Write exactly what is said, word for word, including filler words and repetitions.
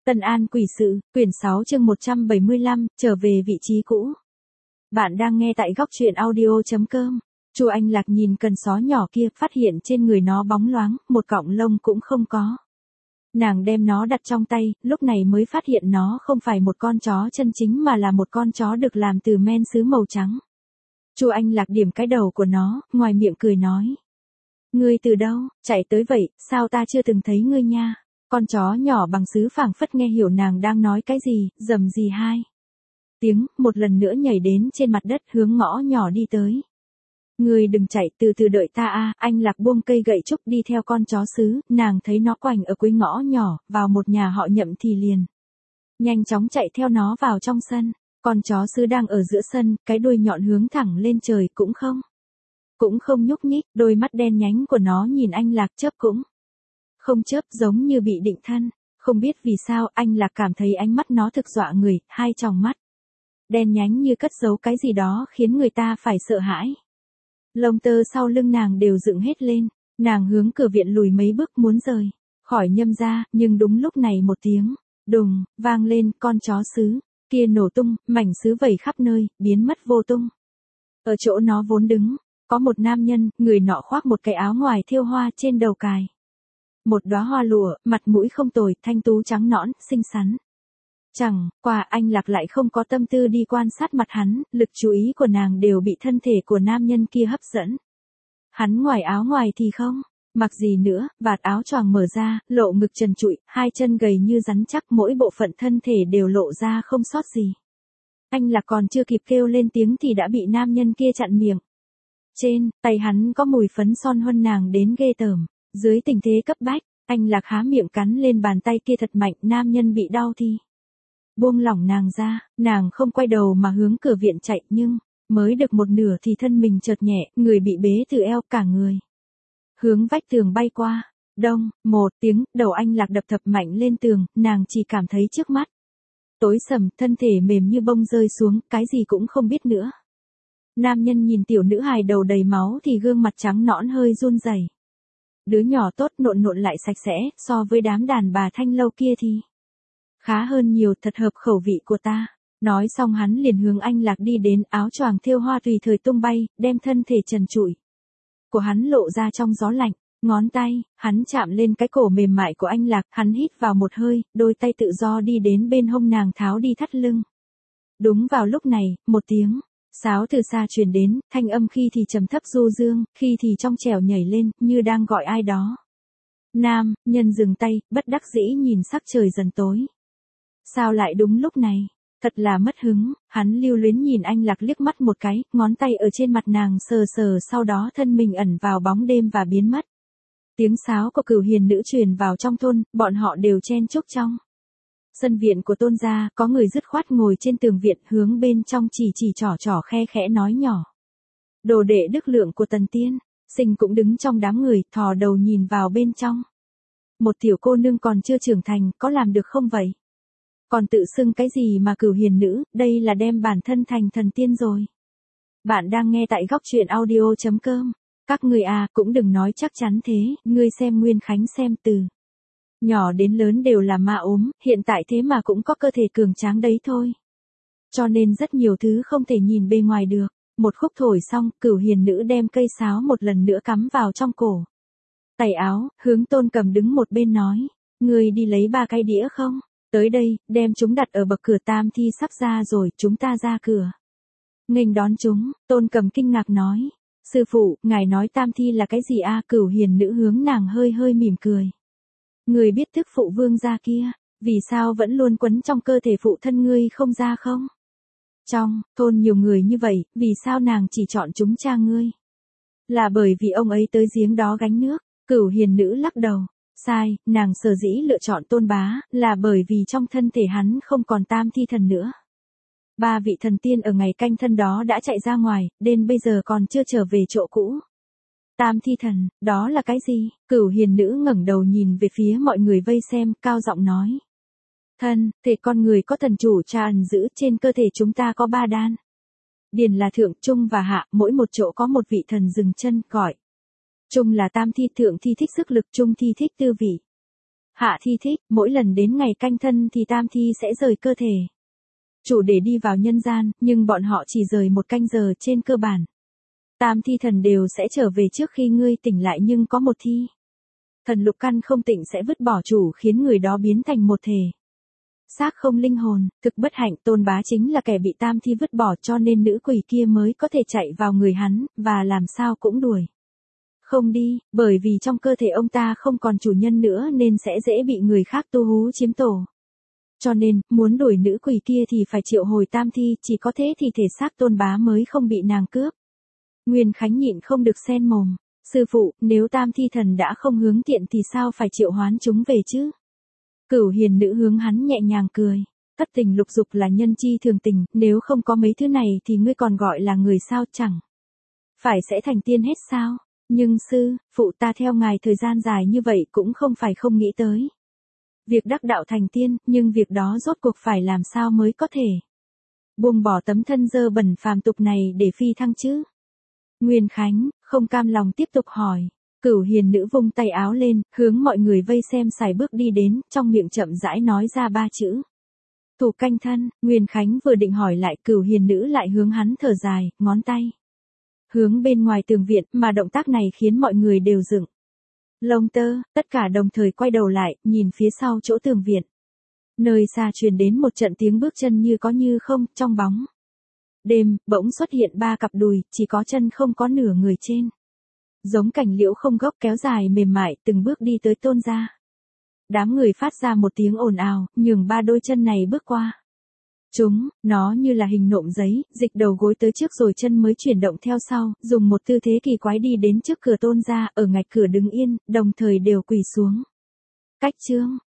Tân An Quỷ Sự, quyển sáu chương một trăm bảy mươi lăm, trở về vị trí cũ. Bạn đang nghe tại góc truyện audio chấm com. Chu Anh Lạc nhìn cần só nhỏ kia, phát hiện trên người nó bóng loáng, một cọng lông cũng không có. Nàng đem nó đặt trong tay, lúc này mới phát hiện nó không phải một con chó chân chính mà là một con chó được làm từ men sứ màu trắng. Chu Anh Lạc điểm cái đầu của nó, ngoài miệng cười nói. Ngươi từ đâu, chạy tới vậy, sao ta chưa từng thấy ngươi nha? Con chó nhỏ bằng sứ phảng phất nghe hiểu nàng đang nói cái gì, rầm gì hai tiếng, một lần nữa nhảy đến trên mặt đất hướng ngõ nhỏ đi tới. Ngươi đừng chạy, từ từ đợi ta a. Anh Lạc buông cây gậy trúc đi theo con chó sứ, nàng thấy nó quành ở cuối ngõ nhỏ, vào một nhà họ Nhậm thì liền nhanh chóng chạy theo nó vào trong sân. Con chó sứ đang ở giữa sân, cái đuôi nhọn hướng thẳng lên trời, cũng không cũng không nhúc nhích, đôi mắt đen nhánh của nó nhìn anh Lạc chớp cũng không chớp, giống như bị định thân. Không biết vì sao anh Lạc cảm thấy ánh mắt nó thực dọa người, hai tròng mắt đen nhánh như cất giấu cái gì đó khiến người ta phải sợ hãi. Lông tơ sau lưng nàng đều dựng hết lên, nàng hướng cửa viện lùi mấy bước muốn rời khỏi Nhâm gia, nhưng đúng lúc này một tiếng đùng vang lên, con chó sứ kia nổ tung, mảnh sứ vẩy khắp nơi, biến mất vô tung. Ở chỗ nó vốn đứng, có một nam nhân, người nọ khoác một cái áo ngoài thêu hoa, trên đầu cài một đóa hoa lụa, mặt mũi không tồi, thanh tú trắng nõn, xinh xắn. Chẳng qua anh Lạc lại không có tâm tư đi quan sát mặt hắn, lực chú ý của nàng đều bị thân thể của nam nhân kia hấp dẫn. Hắn ngoài áo ngoài thì không mặc gì nữa, vạt áo choàng mở ra, lộ ngực trần trụi, hai chân gầy như rắn chắc, mỗi bộ phận thân thể đều lộ ra không sót gì. Anh Lạc còn chưa kịp kêu lên tiếng thì đã bị nam nhân kia chặn miệng. Trên tay hắn có mùi phấn son huân nàng đến ghê tởm. Dưới tình thế cấp bách, anh Lạc há miệng cắn lên bàn tay kia thật mạnh, nam nhân bị đau thì buông lỏng nàng ra, nàng không quay đầu mà hướng cửa viện chạy, nhưng mới được một nửa thì thân mình chợt nhẹ, người bị bế từ eo, cả người hướng vách tường bay qua. Đông, một tiếng, đầu anh Lạc đập thập mạnh lên tường, nàng chỉ cảm thấy trước mắt tối sầm, thân thể mềm như bông rơi xuống, cái gì cũng không biết nữa. Nam nhân nhìn tiểu nữ hài đầu đầy máu thì gương mặt trắng nõn hơi run rẩy. Đứa nhỏ tốt, nộn nộn lại sạch sẽ, so với đám đàn bà thanh lâu kia thì khá hơn nhiều, thật hợp khẩu vị của ta. Nói xong hắn liền hướng anh Lạc đi đến, áo choàng thêu hoa tùy thời tung bay, đem thân thể trần trụi của hắn lộ ra trong gió lạnh. Ngón tay, hắn chạm lên cái cổ mềm mại của anh Lạc, hắn hít vào một hơi, đôi tay tự do đi đến bên hông nàng tháo đi thắt lưng. Đúng vào lúc này, một tiếng sáo từ xa truyền đến, thanh âm khi thì trầm thấp du dương, khi thì trong trẻo nhảy lên, như đang gọi ai đó. Nam nhân dừng tay, bất đắc dĩ nhìn sắc trời dần tối. Sao lại đúng lúc này? Thật là mất hứng. Hắn lưu luyến nhìn anh Lạc liếc mắt một cái, ngón tay ở trên mặt nàng sờ sờ, sau đó thân mình ẩn vào bóng đêm và biến mất. Tiếng sáo của cửu hiền nữ truyền vào trong thôn, bọn họ đều chen chúc trong sân viện của Tôn gia, có người dứt khoát ngồi trên tường viện hướng bên trong chỉ chỉ trỏ trỏ khe khẽ nói nhỏ. Đồ đệ đức lượng của Tần Tiên Sinh cũng đứng trong đám người, thò đầu nhìn vào bên trong. Một tiểu cô nương còn chưa trưởng thành, có làm được không vậy? Còn tự xưng cái gì mà cửu hiền nữ, đây là đem bản thân thành thần tiên rồi. Bạn đang nghe tại góc truyện audio chấm com. Các người à, cũng đừng nói chắc chắn thế, ngươi xem Nguyên Khánh xem từ nhỏ đến lớn đều là ma ốm, hiện tại thế mà cũng có cơ thể cường tráng đấy thôi. Cho nên rất nhiều thứ không thể nhìn bề ngoài được. Một khúc thổi xong, cửu hiền nữ đem cây sáo một lần nữa cắm vào trong cổ tay áo, hướng Tôn Cầm đứng một bên nói. Ngươi đi lấy ba cái đĩa không? Tới đây, đem chúng đặt ở bậc cửa, tam thi sắp ra rồi, chúng ta ra cửa nghênh đón chúng. Tôn Cầm kinh ngạc nói. Sư phụ, ngài nói tam thi là cái gì a? Cửu hiền nữ hướng nàng hơi hơi mỉm cười. Người biết thức phụ vương gia kia, vì sao vẫn luôn quấn trong cơ thể phụ thân ngươi không ra không? Trong thôn nhiều người như vậy, vì sao nàng chỉ chọn chúng cha ngươi? Là bởi vì ông ấy tới giếng đó gánh nước. Cửu hiền nữ lắc đầu. Sai, nàng sở dĩ lựa chọn Tôn bá, là bởi vì trong thân thể hắn không còn tam thi thần nữa. Ba vị thần tiên ở ngày canh thân đó đã chạy ra ngoài, đến bây giờ còn chưa trở về chỗ cũ. Tam thi thần, đó là cái gì? Cửu hiền nữ ngẩng đầu nhìn về phía mọi người vây xem, cao giọng nói. Thân, thể con người có thần chủ cha ẩn giữ, trên cơ thể chúng ta có ba đan. Điền là thượng, trung và hạ, mỗi một chỗ có một vị thần dừng chân, gọi. Trung là tam thi, thượng thi thích sức lực, trung thi thích tư vị. Hạ Thi thích, mỗi lần đến ngày canh thân thì Tam Thi sẽ rời cơ thể chủ để đi vào nhân gian, nhưng bọn họ chỉ rời một canh giờ trên cơ bản. Tam thi thần đều sẽ trở về trước khi ngươi tỉnh lại, nhưng có một thi thần lục căn không tịnh sẽ vứt bỏ chủ, khiến người đó biến thành một thể xác không linh hồn. Thực bất hạnh, Tôn Bá chính là kẻ bị Tam Thi vứt bỏ, cho nên nữ quỷ kia mới có thể chạy vào người hắn, và làm sao cũng đuổi không đi, bởi vì trong cơ thể ông ta không còn chủ nhân nữa nên sẽ dễ bị người khác tu hú chiếm tổ. Cho nên, muốn đuổi nữ quỷ kia thì phải triệu hồi Tam Thi, chỉ có thế thì thể xác Tôn Bá mới không bị nàng cướp. Nguyên Khánh nhịn không được xen mồm. Sư phụ, nếu Tam Thi thần đã không hướng tiện thì sao phải triệu hoán chúng về chứ? Cửu Hiền nữ hướng hắn nhẹ nhàng cười. Thất tình lục dục là nhân chi thường tình, nếu không có mấy thứ này thì ngươi còn gọi là người sao, chẳng phải sẽ thành tiên hết sao? Nhưng sư, phụ ta theo ngài thời gian dài như vậy cũng không phải không nghĩ tới việc đắc đạo thành tiên, nhưng việc đó rốt cuộc phải làm sao mới có thể buông bỏ tấm thân dơ bẩn phàm tục này để phi thăng chứ? Nguyên Khánh không cam lòng tiếp tục hỏi. Cửu Hiền nữ vung tay áo lên, hướng mọi người vây xem sải bước đi đến, trong miệng chậm rãi nói ra ba chữ: thủ canh thân. Nguyên Khánh vừa định hỏi lại, Cửu Hiền nữ lại hướng hắn thở dài, ngón tay hướng bên ngoài tường viện, mà động tác này khiến mọi người đều dựng lông tơ, tất cả đồng thời quay đầu lại, nhìn phía sau chỗ tường viện. Nơi xa truyền đến một trận tiếng bước chân như có như không, trong bóng đêm, bỗng xuất hiện ba cặp đùi, chỉ có chân không có nửa người trên. Giống cành liễu không gốc kéo dài mềm mại, từng bước đi tới Tôn gia. Đám người phát ra một tiếng ồn ào, nhường ba đôi chân này bước qua. Chúng, nó như là hình nộm giấy, dịch đầu gối tới trước rồi chân mới chuyển động theo sau, dùng một tư thế kỳ quái đi đến trước cửa Tôn gia, ở ngạch cửa đứng yên, đồng thời đều quỳ xuống. Cách chương